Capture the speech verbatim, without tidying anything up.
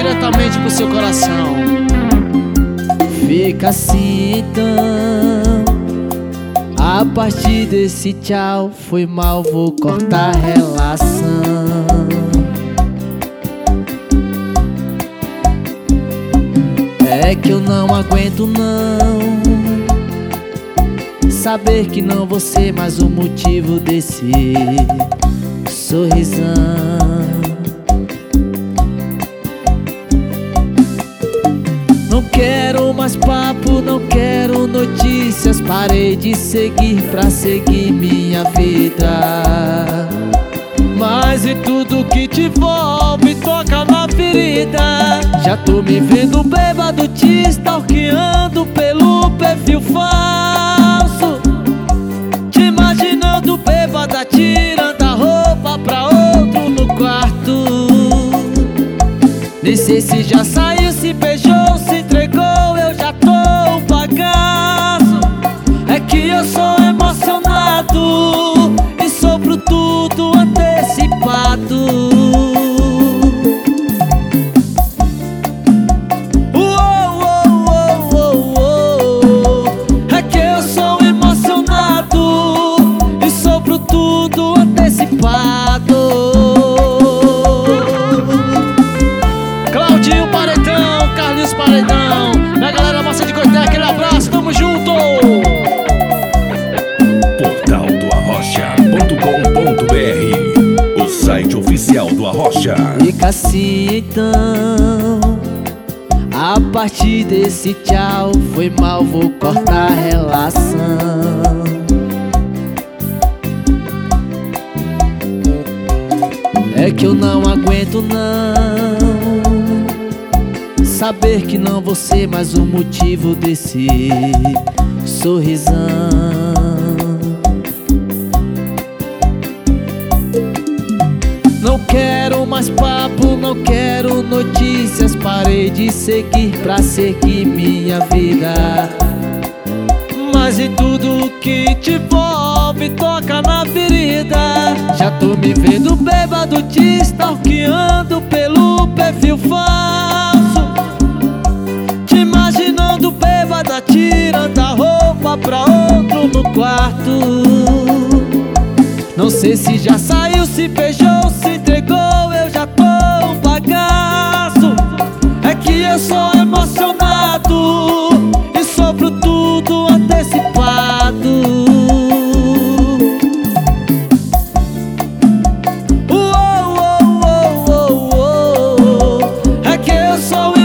diretamente pro seu coração. Fica assim então, a partir desse tchau, foi mal, vou cortar a relação. É que eu não aguento não saber que não vou ser mais o motivo desse sorrisão. Não quero mais papo, não quero notícias. Parei de seguir pra seguir minha vida. Mas e tudo que te envolve toca na ferida. Já tô me vendo bêbado, te stalkeando pelo perfil falso. Te imaginando bêbada, tirando a roupa pra outro no quarto. Nem sei se já saiu, se beijou, se entregou, eu já tô um bagaço. É que eu sou emocionado e sofro tudo antecipado. Uou, uou, uou, uou, uou. É que eu sou emocionado e sofro tudo antecipado. Claudinho Paredão, Carlinhos Paredão, minha galera massa de Coité, aquele abraço, tamo junto! Portal do arrocha ponto com ponto br, o site oficial do Arrocha. Fica assim então, a partir desse tchau, foi mal, vou cortar a relação. É que eu não aguento não saber que não vou ser mais o motivo desse sorrisão. Não quero mais papo, não quero notícias. Parei de seguir pra seguir minha vida. Mas e tudo que te envolve toca na ferida. Já tô me vendo bêbado, te stalkeando pelo perfil falso. Te imaginando bêbada, tirando a roupa pra outro no quarto. Não sei se já saiu, se beijou, se entregou, eu já tô um bagaço. É que eu sou emocionado e sofro tudo antecipado. Uou, uou, uou, uou, uou. É que eu sou